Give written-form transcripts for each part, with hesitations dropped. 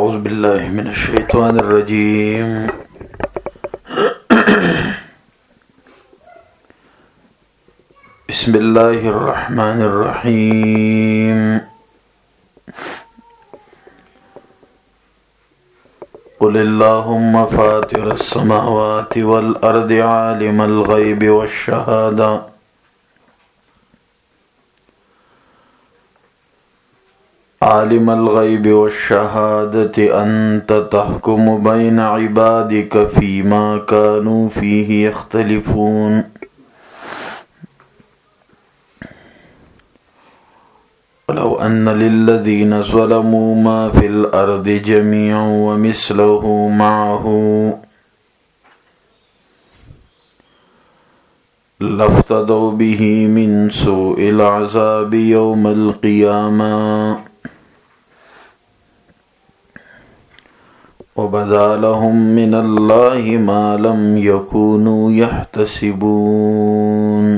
أعوذ بالله من الشيطان الرجيم بسم الله الرحمن الرحيم قل اللهم فاطر السماوات والأرض عالم الغيب والشهادة عالم الغيب والشهادة أنت تحكم بين عبادك فيما كانوا فيه يختلفون ولو أن للذين ظلموا ما في الأرض جميعا ومثله معه لافتدوا به من سوء العذاب يوم القيامة وبدا لهم من الله ما لم يكونوا يحتسبون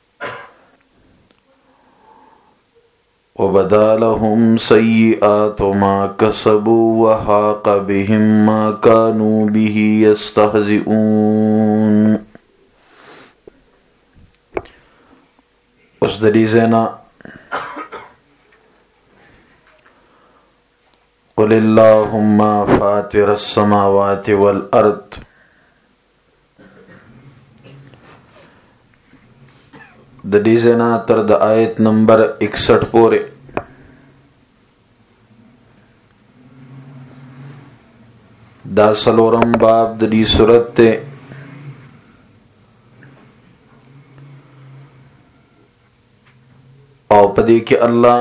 وبدا لهم سيئات ما كسبوا وحاق بهم ما كانوا به يستهزئون. اس دریزینا قل اللهم فاطر السماوات والارض د دیزینا تر د آیت نمبر 61 پورے دا سلورم باب د دی صورت تے او پدی کہ اللہ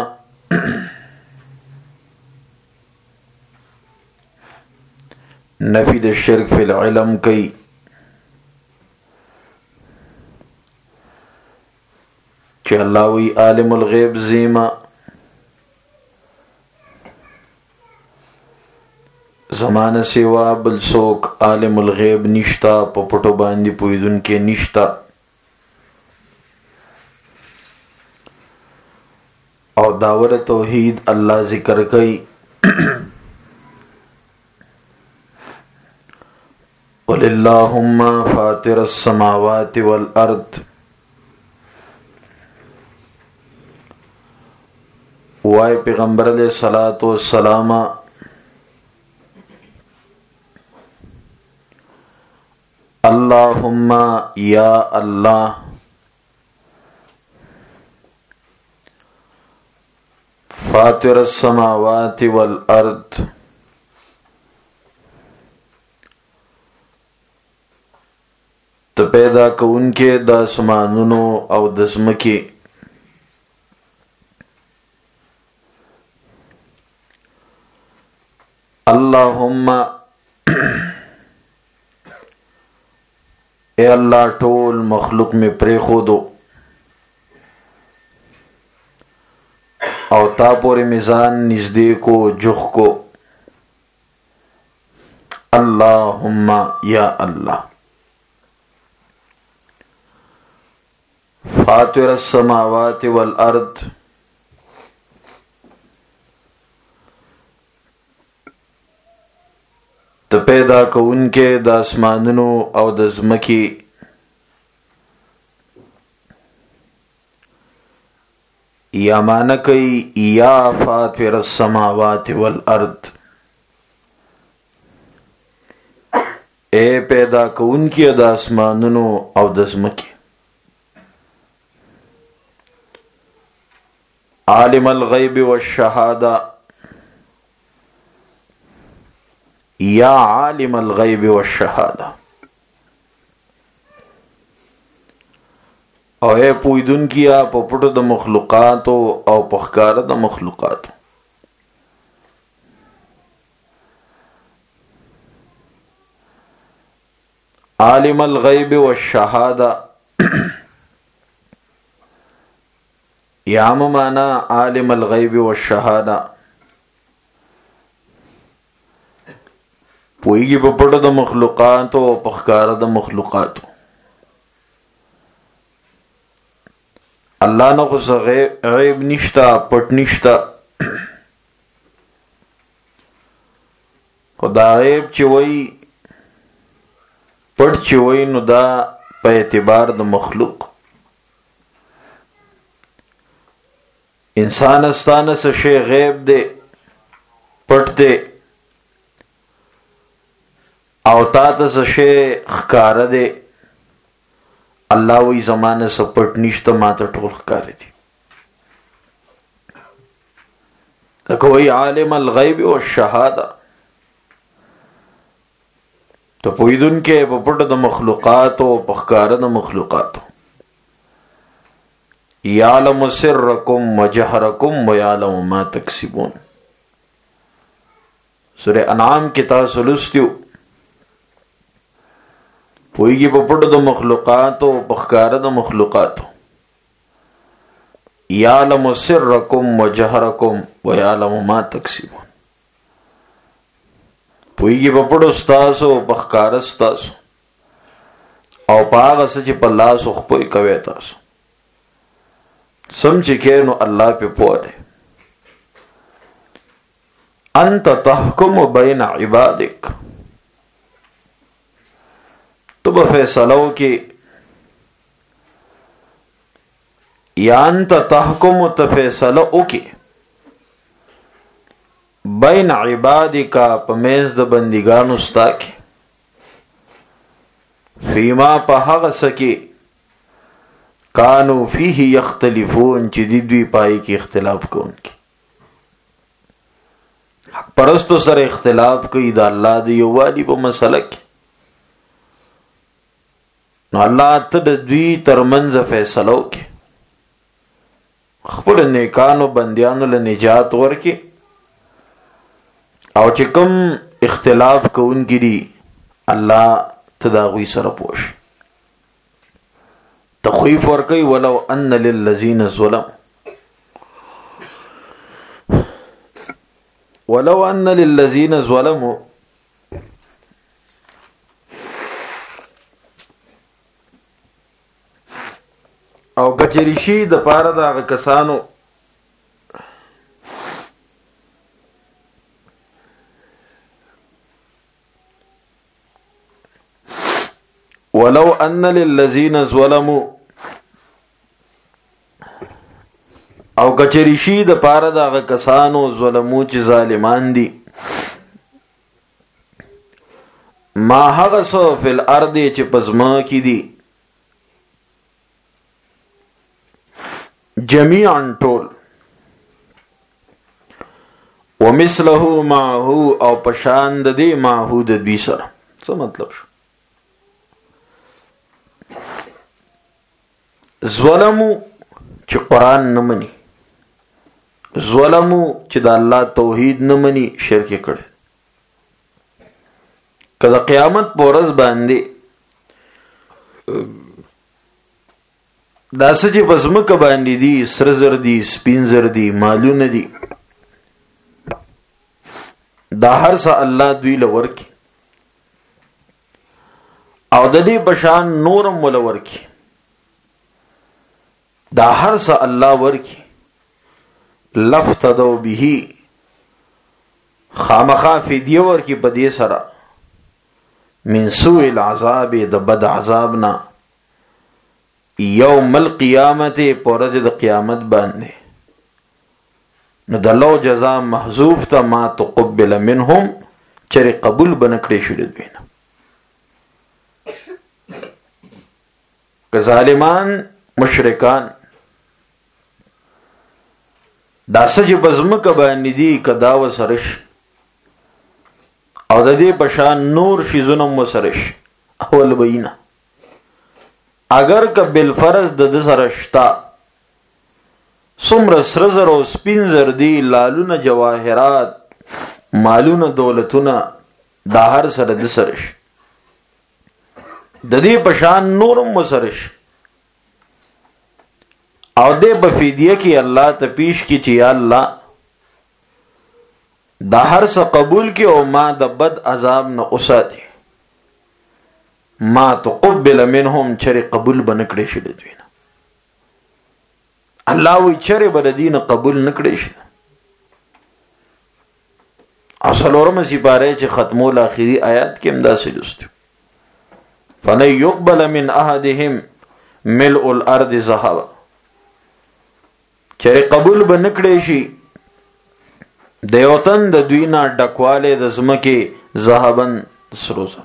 نفی د شرک فی العلم کئی کہ اللہ وی عالم الغیب زیما زمان سوا بل سوک عالم الغیب نشتا پپٹو باندی پویدن کے نشتا اور داور توحید اللہ ذکر کئی قل اللہم فاطر السماوات والارض وائے پیغمبر علیہ الصلوۃ والسلام اللہم یا اللہ فاطر السماوات والارض تو پیدا کون کے د اسمانونو او د ځمکې اللہم اے اللہ ټول مخلوق میں پریخودو او تا پوری میزان نزدې کو جخ کو اللہم یا اللہ فاطر السماوات والارض تو پیدا کون کے د اسمانونو او د ځمکې یا معنی کئی یا فاطر السماوات والارض اے پیدا کون کی د اسمانونو او د ځمکې عالم الغیب والشہادہ یا عالم الغیب والشہادہ او اے پویدن کیا پپٹو د مخلوقاتو او پخکار د مخلوقاتو عالم الغیب والشہادہ یا مانا عالم الغیب والشہادہ پویگی پپٹو د مخلوقاتو او پخکار د مخلوقاتو اللہ نہ خو غیب نشتا پٹ نشتا خدا غیب چې وای پټ چې وای نو دا په اعتبار د مخلوق. انسان استانه څه شی غیب دی پټ دی او تا ته څه شی ښکاره دی. الله وی زمانه څه پټ نشته ما ته ټول ښکاره دي. لکه وی عالم الغیب والشهاده ته پوهیدونکی په پټو د مخلوقاتو او په ښکاره د مخلوقاتو. یعلم سرکم وجهرکم ویعلم ما تکسبون. سورہ انعام کې تاسو لوستیو پوهیږي په پټو د مخلوقاتو او په ښکاره د مخلوقاتو. یعلم سرکم وجهرکم ویعلم ما تکسبون. پوهیږي په پټو ستاسو او په ښکاره ستاسو او په هغه څه چې په لاس خپل کوي تاسو. سم چې کې نو الله په پوهه دی. انت تحکم بین عبادک. تو به فیصله وکړې یا انت تحکم ته فیصله وکړې بین عبادک په منځ د بندګانو ستا کې فیما په هغه څه کې کانو فیه یختلفون چې دوی پای کې اختلاف کوونکي. حق پرستو سره اختلاف کوي د الله د یووالي په مسله کې. نو الله ته د دوی ترمنځ فیصله وکړي خپل نیکانو بندیانو له نجات ورکړي او چې کوم اختلاف کوونکي دي الله ته د هغوی سره پوه شي. تخویف ورکوي ولو ان للذین ظلموا ولو ان للذین ظلموا او کچری شي د پاره د هغه کسانو ولو ان للذین ظلموا او کچری شي د پاره د هغه کسانو ظلمو چې ظالمان دي ما هغه څه فی الارض چې پزما کې دي جميعا ټول ومثله معه او پشان د دې معه د دوی سره. څه مطلب شو؟ ظلمو چې قرآن نه مني، ظلمو چې د الله توحید نه مني، شرک کړي. که د قیامت په ورځ باندې دا څه چې په ځمکه باندې دي سره زر دي سپین زر دي مالونه دي دا هر څه الله دوی له ورکي او د دې بشان نورم ولا ورکي دا هر څه الله ورکي لفتدو به خامخا فدیه ورکي په دې سره من سوء العذاب د بد عذابنا یوم القیامت پورج د قیامت باندې. نو د لو جزا محذوف تا ما تقبل منهم چر قبول بنکړې شو دوی نه. که ظالمان مشرکان دا سجه بزمکه باندې دي کدا وسرش او د دې پشان نور شي ظلم وسرش اول بینه اگر که بالفرض د سرشتا څومره سره زر او سپین زر دي لالونه جواهرات مالونه دولتونه دا هر سره د سرش د دې پشان نورم وسرش او دې بفیدیه کې الله ته پیش کی چې یا الله دا هر څه قبول کی او ما د بد عذاب نه اوساتي ما تقبل منهم چر قبول بنکړې شي دوی نه. الله وی چر بل دین قبول نکړې شي اصلورم سپاره چې ختمول اخیری آیات کې امدا سي لستو فلن يقبل من احدهم ملء الارض ذهبا چې قبول بنکړي شي د یو تن د دوی نه ډکواله د زمکه ذهبن سروزه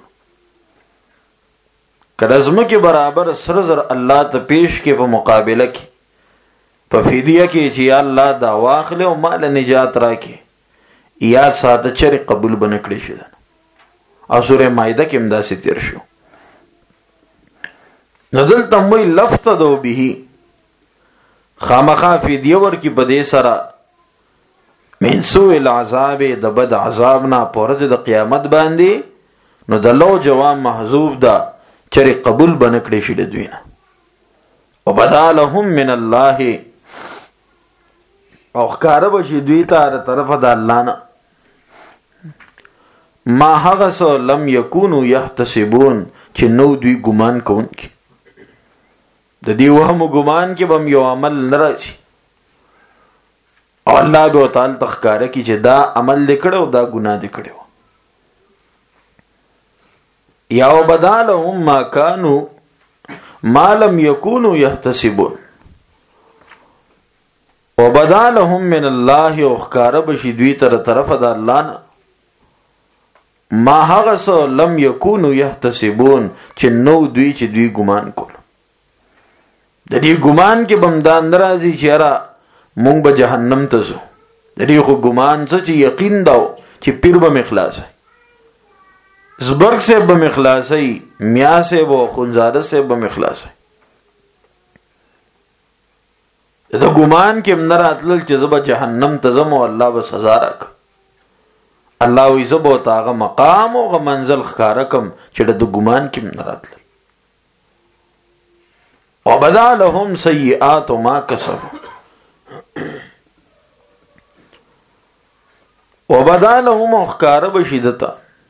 کله زمکه برابر سرزر الله ته پیش کې په مقابله کې په فدیه کې چې یا الله دا واخله او مال نجات راکې یا ساده چر قبول بنکړي شي او سوره مائده کې امدا سي تیر شو ندل تموي لفتدو به خامخا فدیه ور کې بده سره من سوء العذاب د بد عذابنا پرځ د قیامت باندې نو د لو جواب محذوب دا چر قبول بنکړي شي د دوی نه وبدالهم من الله او ښکار بشي دوی ته طرفه د الله نه ما هغه سو لم یکونو یحتسبون چې نو دوی ګمان کوونکي د دې وهم ګمان کې بم یو عمل ناراضي او الله به تعالی تخکاره کی چې دا عمل لیکړو دا ګناه لیکړو یا وبدالهم ما كانوا ما لم يكونوا يحتسبون وبدالهم من الله وخکاره بشي دوی تر طرفه د الله نه ما هغه سو لم يكونوا يحتسبون چې نو دوی چې دوی ګمان کول د دې ګمان کې بمدان ناراضي چې را مونږ به جهنم ته ځو د دې خو ګمان څه چې یقین دا چې پیر به مخلاص زبرګ سے به مخلاص میا سے و خنزاده سے به مخلاص دا ګمان کې منراتل چې زب جهنم ته ځم او الله به سزا راک الله وي زب او تاغه مقام او منزل ښکارکم چې د ګمان کې منراتل وبدا لهم سيئات ما كسبوا وبدا لهم اخکار بشدتا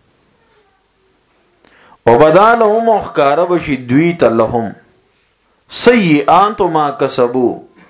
وبدا لهم اخکار بشد دوی ته لهم سيئات ما كسبوا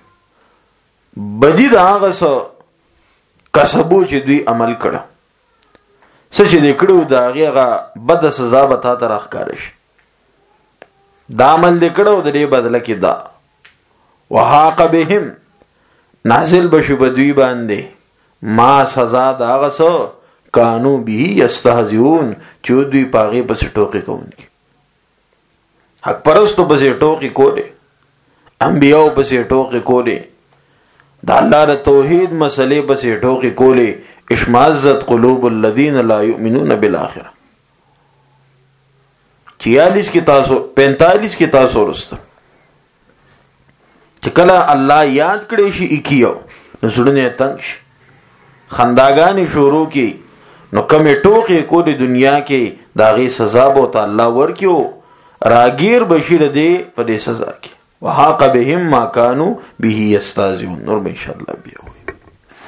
بدی دا هغه څه کسبو چې دوی عمل کړه څه چې دې کړو دا هغه بد سزا به تا ته راښکاره شي دا عمل دې کړو د دې بدله کې دا وحاق بهم نازل بشو بدوی باندې ما سزا دا هغه څه کانو به یستهزئون چې دوی پاغي پس ټوکی کوونکی حق پرستو پس ټوکی کوله انبیاء پس ټوکی کوله دا الله د توحید مسلې پس ټوکی کوله اشمازت قلوب الذين لا يؤمنون بالاخره 46 کې تاسو 45 کې تاسو ورسته چې کله الله یاد کړي شي اکیو نو سړنه تنگ شي خنداګانی شروع کی نو کمه ټوکی کو د دنیا کې داغي سزا بو ته الله ورکیو راگیر بشیر دې په دې سزا کې وحاق بهم ما كانوا به یستهزئون نور ان شاء الله بیا